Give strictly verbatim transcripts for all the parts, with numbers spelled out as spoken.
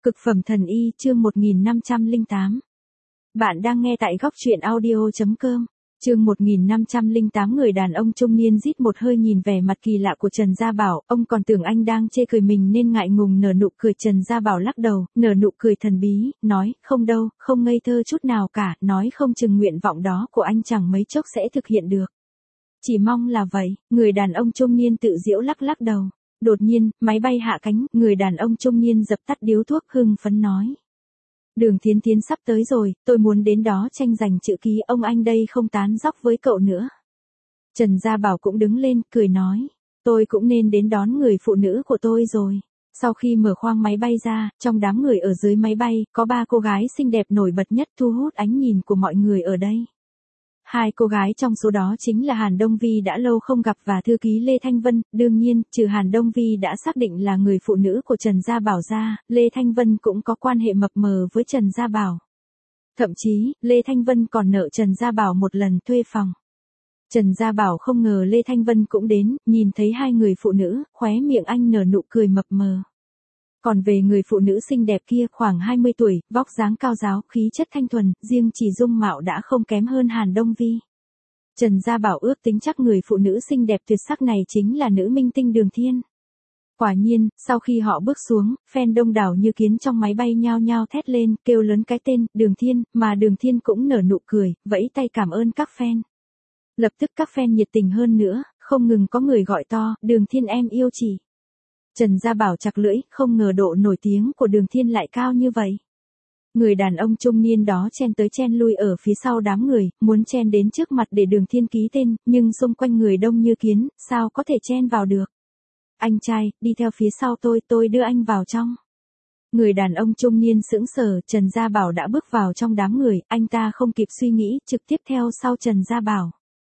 Cực phẩm thần y chương một nghìn năm trăm lẻ tám. Bạn đang nghe tại góc truyện audio chấm com. Chương một nghìn năm trăm lẻ tám. Người đàn ông trung niên rít một hơi nhìn vẻ mặt kỳ lạ của Trần Gia Bảo, ông còn tưởng anh đang chê cười mình nên ngại ngùng nở nụ cười. Trần Gia Bảo lắc đầu, nở nụ cười thần bí, nói, không đâu, không ngây thơ chút nào cả, nói không chừng nguyện vọng đó của anh chẳng mấy chốc sẽ thực hiện được. Chỉ mong là vậy. Người đàn ông trung niên tự giễu lắc lắc đầu. Đột nhiên, máy bay hạ cánh, người đàn ông trung niên dập tắt điếu thuốc hưng phấn nói. Đường Thiến Thiến sắp tới rồi, tôi muốn đến đó tranh giành chữ ký, ông anh đây không tán dóc với cậu nữa. Trần Gia Bảo cũng đứng lên, cười nói. Tôi cũng nên đến đón người phụ nữ của tôi rồi. Sau khi mở khoang máy bay ra, trong đám người ở dưới máy bay, có ba cô gái xinh đẹp nổi bật nhất thu hút ánh nhìn của mọi người ở đây. Hai cô gái trong số đó chính là Hàn Đông Vi đã lâu không gặp và thư ký Lê Thanh Vân, đương nhiên, trừ Hàn Đông Vi đã xác định là người phụ nữ của Trần Gia Bảo ra, Lê Thanh Vân cũng có quan hệ mập mờ với Trần Gia Bảo. Thậm chí, Lê Thanh Vân còn nợ Trần Gia Bảo một lần thuê phòng. Trần Gia Bảo không ngờ Lê Thanh Vân cũng đến, nhìn thấy hai người phụ nữ, khóe miệng anh nở nụ cười mập mờ. Còn về người phụ nữ xinh đẹp kia khoảng hai mươi tuổi, vóc dáng cao ráo, khí chất thanh thuần, riêng chỉ dung mạo đã không kém hơn Hàn Đông Vi. Trần Gia Bảo ước tính chắc người phụ nữ xinh đẹp tuyệt sắc này chính là nữ minh tinh Đường Thiên. Quả nhiên, sau khi họ bước xuống, fan đông đảo như kiến trong máy bay nhao nhao thét lên, kêu lớn cái tên, Đường Thiên, mà Đường Thiên cũng nở nụ cười, vẫy tay cảm ơn các fan. Lập tức các fan nhiệt tình hơn nữa, không ngừng có người gọi to, Đường Thiên em yêu chị. Trần Gia Bảo chặt lưỡi, không ngờ độ nổi tiếng của Đường Thiên lại cao như vậy. Người đàn ông trung niên đó chen tới chen lui ở phía sau đám người, muốn chen đến trước mặt để Đường Thiên ký tên, nhưng xung quanh người đông như kiến, sao có thể chen vào được. Anh trai, đi theo phía sau tôi, tôi đưa anh vào trong. Người đàn ông trung niên sững sờ, Trần Gia Bảo đã bước vào trong đám người, anh ta không kịp suy nghĩ, trực tiếp theo sau Trần Gia Bảo.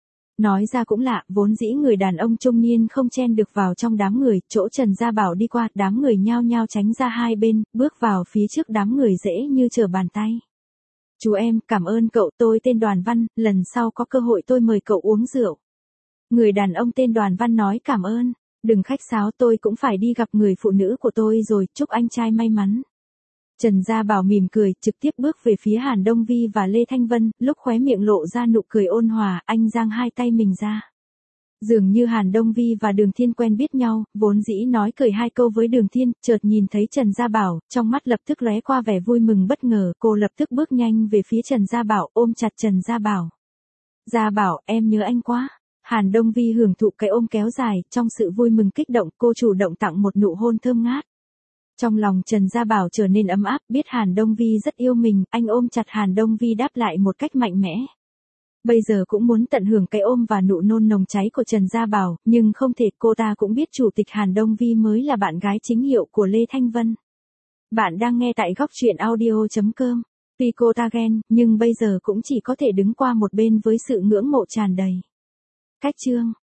Nói ra cũng lạ, vốn dĩ người đàn ông trung niên không chen được vào trong đám người, chỗ Trần Gia Bảo đi qua, đám người nhao nhao tránh ra hai bên, bước vào phía trước đám người dễ như trở bàn tay. Chú em, cảm ơn cậu, tôi tên Đoàn Văn, lần sau có cơ hội tôi mời cậu uống rượu. Người đàn ông tên Đoàn Văn nói cảm ơn, đừng khách sáo, tôi cũng phải đi gặp người phụ nữ của tôi rồi, chúc anh trai may mắn. Trần Gia Bảo mỉm cười, trực tiếp bước về phía Hàn Đông Vi và Lê Thanh Vân, lúc khóe miệng lộ ra nụ cười ôn hòa, anh giang hai tay mình ra. Dường như Hàn Đông Vi và Đường Thiên quen biết nhau, vốn dĩ nói cười hai câu với Đường Thiên, chợt nhìn thấy Trần Gia Bảo, trong mắt lập tức lóe qua vẻ vui mừng bất ngờ, cô lập tức bước nhanh về phía Trần Gia Bảo, ôm chặt Trần Gia Bảo. Gia Bảo, em nhớ anh quá. Hàn Đông Vi hưởng thụ cái ôm kéo dài, trong sự vui mừng kích động, cô chủ động tặng một nụ hôn thơm ngát. Trong lòng Trần Gia Bảo trở nên ấm áp, biết Hàn Đông Vi rất yêu mình, anh ôm chặt Hàn Đông Vi đáp lại một cách mạnh mẽ. Bây giờ cũng muốn tận hưởng cái ôm và nụ nôn nồng cháy của Trần Gia Bảo, nhưng không thể, cô ta cũng biết chủ tịch Hàn Đông Vi mới là bạn gái chính hiệu của Lê Thanh Vân. Bạn đang nghe tại góc truyện audio chấm com. Tuy cô ta ghen, nhưng bây giờ cũng chỉ có thể đứng qua một bên với sự ngưỡng mộ tràn đầy. Cách chương